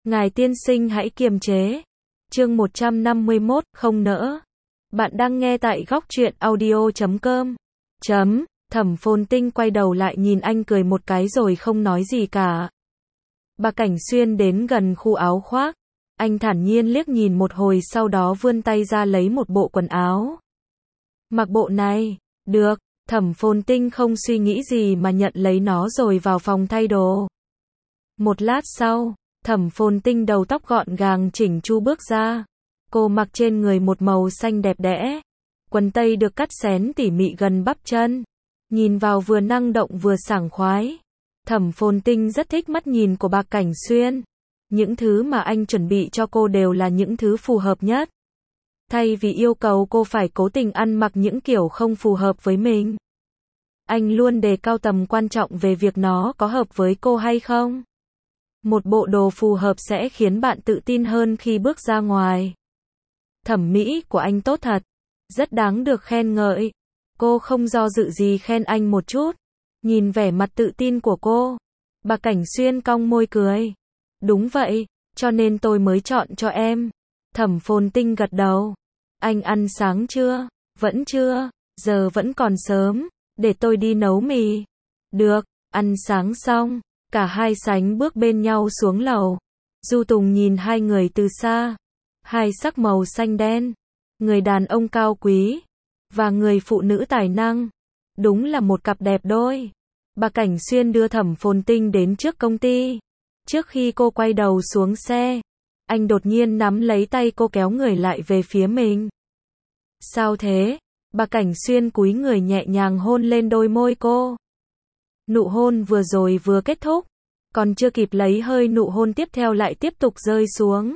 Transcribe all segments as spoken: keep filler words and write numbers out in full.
Ngài tiên sinh hãy kiềm chế. Chương một trăm năm mươi mốt, không nỡ. Bạn đang nghe tại góc truyện audio chấm com. Chấm, Thẩm Phồn Tinh quay đầu lại nhìn anh cười một cái rồi không nói gì cả. Bà Cảnh Xuyên đến gần khu áo khoác. Anh thản nhiên liếc nhìn một hồi sau đó vươn tay ra lấy một bộ quần áo. Mặc bộ này, được, Thẩm Phồn Tinh không suy nghĩ gì mà nhận lấy nó rồi vào phòng thay đồ. Một lát sau, Thẩm Phồn Tinh đầu tóc gọn gàng chỉnh chu bước ra. Cô mặc trên người một màu xanh đẹp đẽ. Quần tây được cắt xén tỉ mỉ gần bắp chân. Nhìn vào vừa năng động vừa sảng khoái. Thẩm Phồn Tinh rất thích mắt nhìn của bà Cảnh Xuyên. Những thứ mà anh chuẩn bị cho cô đều là những thứ phù hợp nhất. Thay vì yêu cầu cô phải cố tình ăn mặc những kiểu không phù hợp với mình, anh luôn đề cao tầm quan trọng về việc nó có hợp với cô hay không. Một bộ đồ phù hợp sẽ khiến bạn tự tin hơn khi bước ra ngoài. Thẩm mỹ của anh tốt thật, rất đáng được khen ngợi. Cô không do dự gì khen anh một chút. Nhìn vẻ mặt tự tin của cô, bà Cảnh Xuyên cong môi cười. Đúng vậy, cho nên tôi mới chọn cho em. Thẩm Phồn Tinh gật đầu. Anh ăn sáng chưa? Vẫn chưa, giờ vẫn còn sớm, để tôi đi nấu mì. Được, ăn sáng xong, cả hai sánh bước bên nhau xuống lầu. Du Tùng nhìn hai người từ xa. Hai sắc màu xanh đen, người đàn ông cao quý và người phụ nữ tài năng. Đúng là một cặp đẹp đôi. Bà Cảnh Xuyên đưa Thẩm Phồn Tinh đến trước công ty. Trước khi cô quay đầu xuống xe, anh đột nhiên nắm lấy tay cô kéo người lại về phía mình. Sao thế? Bà Cảnh Xuyên cúi người nhẹ nhàng hôn lên đôi môi cô. Nụ hôn vừa rồi vừa kết thúc, còn chưa kịp lấy hơi nụ hôn tiếp theo lại tiếp tục rơi xuống.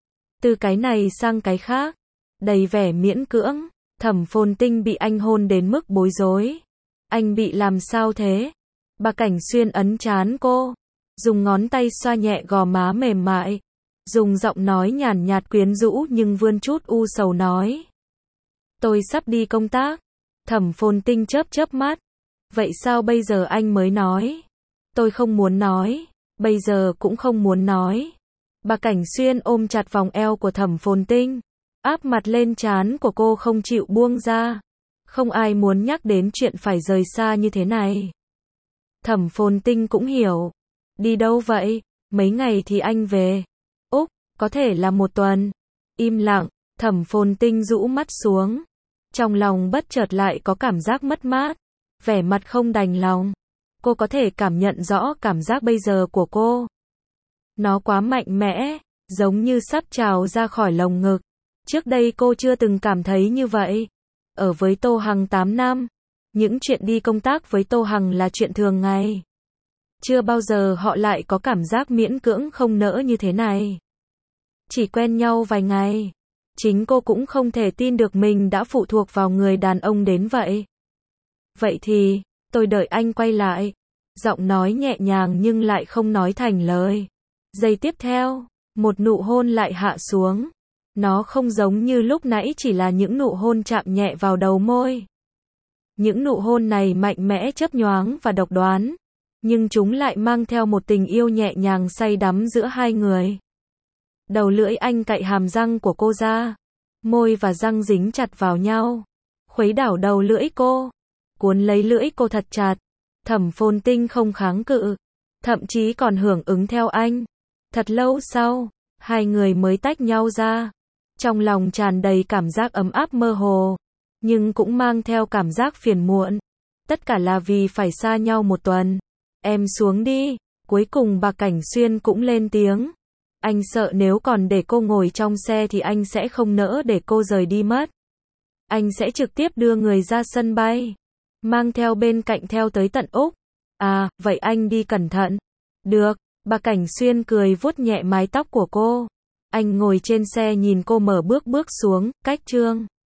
Từ cái này sang cái khác, đầy vẻ miễn cưỡng. Thẩm Phồn Tinh bị anh hôn đến mức bối rối. Anh bị làm sao thế? Bà Cảnh Xuyên ấn trán cô, dùng ngón tay xoa nhẹ gò má mềm mại, dùng giọng nói nhàn nhạt quyến rũ nhưng vươn chút u sầu nói. Tôi sắp đi công tác. Thẩm Phồn Tinh chớp chớp mắt. Vậy sao bây giờ anh mới nói? Tôi không muốn nói, bây giờ cũng không muốn nói. Bà Cảnh Xuyên ôm chặt vòng eo của Thẩm Phồn Tinh, áp mặt lên trán của cô không chịu buông ra. Không ai muốn nhắc đến chuyện phải rời xa như thế này. Thẩm Phồn Tinh cũng hiểu. Đi đâu vậy? Mấy ngày thì anh về. Úc, có thể là một tuần. Im lặng, Thẩm Phồn Tinh rũ mắt xuống. Trong lòng bất chợt lại có cảm giác mất mát, vẻ mặt không đành lòng. Cô có thể cảm nhận rõ cảm giác bây giờ của cô. Nó quá mạnh mẽ, giống như sắp trào ra khỏi lồng ngực. Trước đây cô chưa từng cảm thấy như vậy. Ở với Tô Hằng tám năm, những chuyện đi công tác với Tô Hằng là chuyện thường ngày. Chưa bao giờ họ lại có cảm giác miễn cưỡng không nỡ như thế này. Chỉ quen nhau vài ngày, chính cô cũng không thể tin được mình đã phụ thuộc vào người đàn ông đến vậy. Vậy thì, tôi đợi anh quay lại. Giọng nói nhẹ nhàng nhưng lại không nói thành lời. Giây tiếp theo, một nụ hôn lại hạ xuống. Nó không giống như lúc nãy chỉ là những nụ hôn chạm nhẹ vào đầu môi. Những nụ hôn này mạnh mẽ chớp nhoáng và độc đoán, nhưng chúng lại mang theo một tình yêu nhẹ nhàng say đắm giữa hai người. Đầu lưỡi anh cạy hàm răng của cô ra, môi và răng dính chặt vào nhau, khuấy đảo đầu lưỡi cô, cuốn lấy lưỡi cô thật chặt. Thẩm Phồn Tinh không kháng cự, thậm chí còn hưởng ứng theo anh. Thật lâu sau, hai người mới tách nhau ra. Trong lòng tràn đầy cảm giác ấm áp mơ hồ, nhưng cũng mang theo cảm giác phiền muộn. Tất cả là vì phải xa nhau một tuần. Em xuống đi. Cuối cùng bà Cảnh Xuyên cũng lên tiếng. Anh sợ nếu còn để cô ngồi trong xe thì anh sẽ không nỡ để cô rời đi mất. Anh sẽ trực tiếp đưa người ra sân bay, mang theo bên cạnh theo tới tận Úc. À, vậy anh đi cẩn thận. Được, bà Cảnh Xuyên cười vuốt nhẹ mái tóc của cô. Anh ngồi trên xe nhìn cô mở bước bước xuống, cách chương.